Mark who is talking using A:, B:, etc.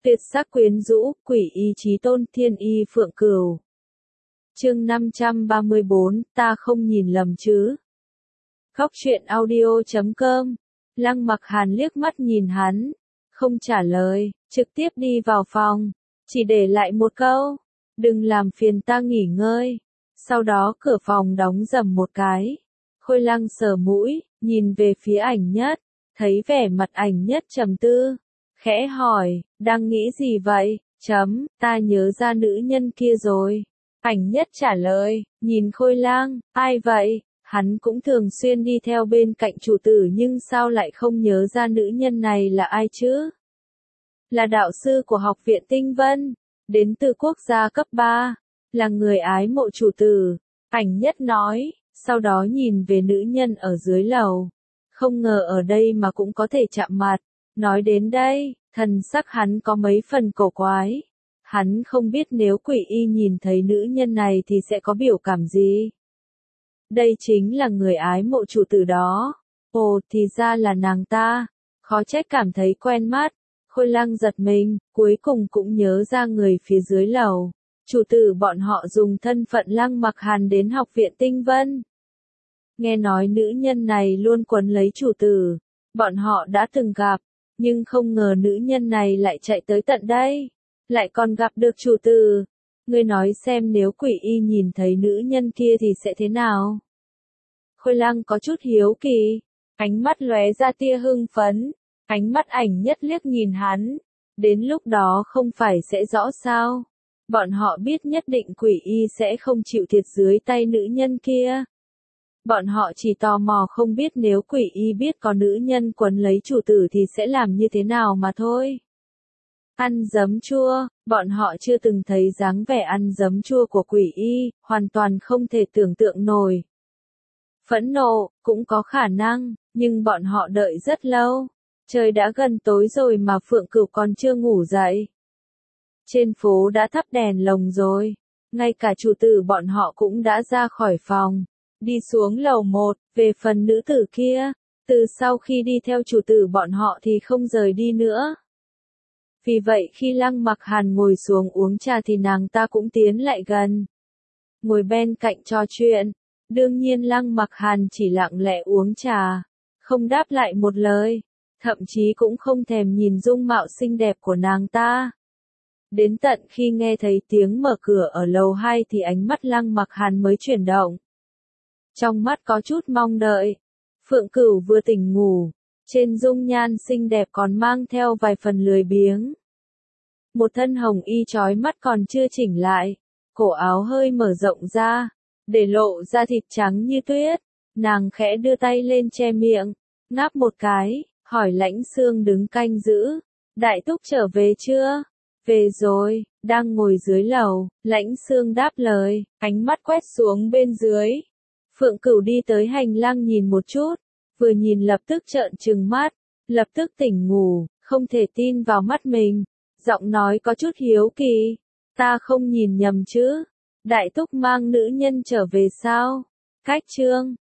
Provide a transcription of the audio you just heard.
A: Tuyệt sắc quyến rũ, quỷ y chí tôn, thiên y phượng cửu. Chương 534, ta không nhìn lầm chứ. Góc truyện audio.com. Lăng Mặc Hàn liếc mắt nhìn hắn, không trả lời, trực tiếp đi vào phòng, chỉ để lại một câu, đừng làm phiền ta nghỉ ngơi. Sau đó cửa phòng đóng rầm một cái. Khôi Lăng sờ mũi, nhìn về phía Ảnh Nhất, thấy vẻ mặt Ảnh Nhất trầm tư, khẽ hỏi, đang nghĩ gì vậy? Ta nhớ ra nữ nhân kia rồi. Ảnh Nhất trả lời, nhìn Khôi Lăng, ai vậy? Hắn cũng thường xuyên đi theo bên cạnh chủ tử nhưng sao lại không nhớ ra nữ nhân này là ai chứ? Là đạo sư của học viện Tinh Vân, đến từ quốc gia cấp 3, là người ái mộ chủ tử. Ảnh Nhất nói, sau đó nhìn về nữ nhân ở dưới lầu. Không ngờ ở đây mà cũng có thể chạm mặt. Nói đến đây, thần sắc hắn có mấy phần cổ quái. Hắn không biết nếu quỷ y nhìn thấy nữ nhân này thì sẽ có biểu cảm gì. Đây chính là người ái mộ chủ tử đó. Ồ, thì ra là nàng ta. Khó trách cảm thấy quen mắt. Khôi Lăng giật mình, cuối cùng cũng nhớ ra người phía dưới lầu. Chủ tử bọn họ dùng thân phận Lăng Mặc Hàn đến học viện Tinh Vân. Nghe nói nữ nhân này luôn quấn lấy chủ tử. Bọn họ đã từng gặp, nhưng không ngờ nữ nhân này lại chạy tới tận đây. Lại còn gặp được chủ tử. Ngươi nói xem nếu quỷ y nhìn thấy nữ nhân kia thì sẽ thế nào? Khôi Lăng có chút hiếu kỳ, ánh mắt lóe ra tia hưng phấn, ánh mắt Ảnh Nhất liếc nhìn hắn, đến lúc đó không phải sẽ rõ sao? Bọn họ biết nhất định quỷ y sẽ không chịu thiệt dưới tay nữ nhân kia. Bọn họ chỉ tò mò không biết nếu quỷ y biết có nữ nhân quấn lấy chủ tử thì sẽ làm như thế nào mà thôi. Ăn giấm chua, bọn họ chưa từng thấy dáng vẻ ăn giấm chua của quỷ y, hoàn toàn không thể tưởng tượng nổi. Phẫn nộ, cũng có khả năng, nhưng bọn họ đợi rất lâu. Trời đã gần tối rồi mà Phượng Cửu còn chưa ngủ dậy. Trên phố đã thắp đèn lồng rồi, ngay cả chủ tử bọn họ cũng đã ra khỏi phòng, đi xuống lầu 1, về phần nữ tử kia, từ sau khi đi theo chủ tử bọn họ thì không rời đi nữa. Vì vậy khi Lăng Mặc Hàn ngồi xuống uống trà thì nàng ta cũng tiến lại gần. Ngồi bên cạnh trò chuyện, đương nhiên Lăng Mặc Hàn chỉ lặng lẽ uống trà, không đáp lại một lời, thậm chí cũng không thèm nhìn dung mạo xinh đẹp của nàng ta. Đến tận khi nghe thấy tiếng mở cửa ở lầu 2 thì ánh mắt Lăng Mặc Hàn mới chuyển động. Trong mắt có chút mong đợi. Phượng Cửu vừa tỉnh ngủ, trên dung nhan xinh đẹp còn mang theo vài phần lười biếng. Một thân hồng y chói mắt còn chưa chỉnh lại, cổ áo hơi mở rộng ra, để lộ ra thịt trắng như tuyết. Nàng khẽ đưa tay lên che miệng, ngáp một cái, hỏi Lãnh Xương đứng canh giữ, Đại Túc trở về chưa? Về rồi, đang ngồi dưới lầu, Lãnh Xương đáp lời, ánh mắt quét xuống bên dưới. Phượng Cửu đi tới hành lang nhìn một chút, vừa nhìn lập tức trợn trừng mắt, lập tức tỉnh ngủ, không thể tin vào mắt mình, giọng nói có chút hiếu kỳ, ta không nhìn nhầm chứ, Đại Túc mang nữ nhân trở về sao? Cách chương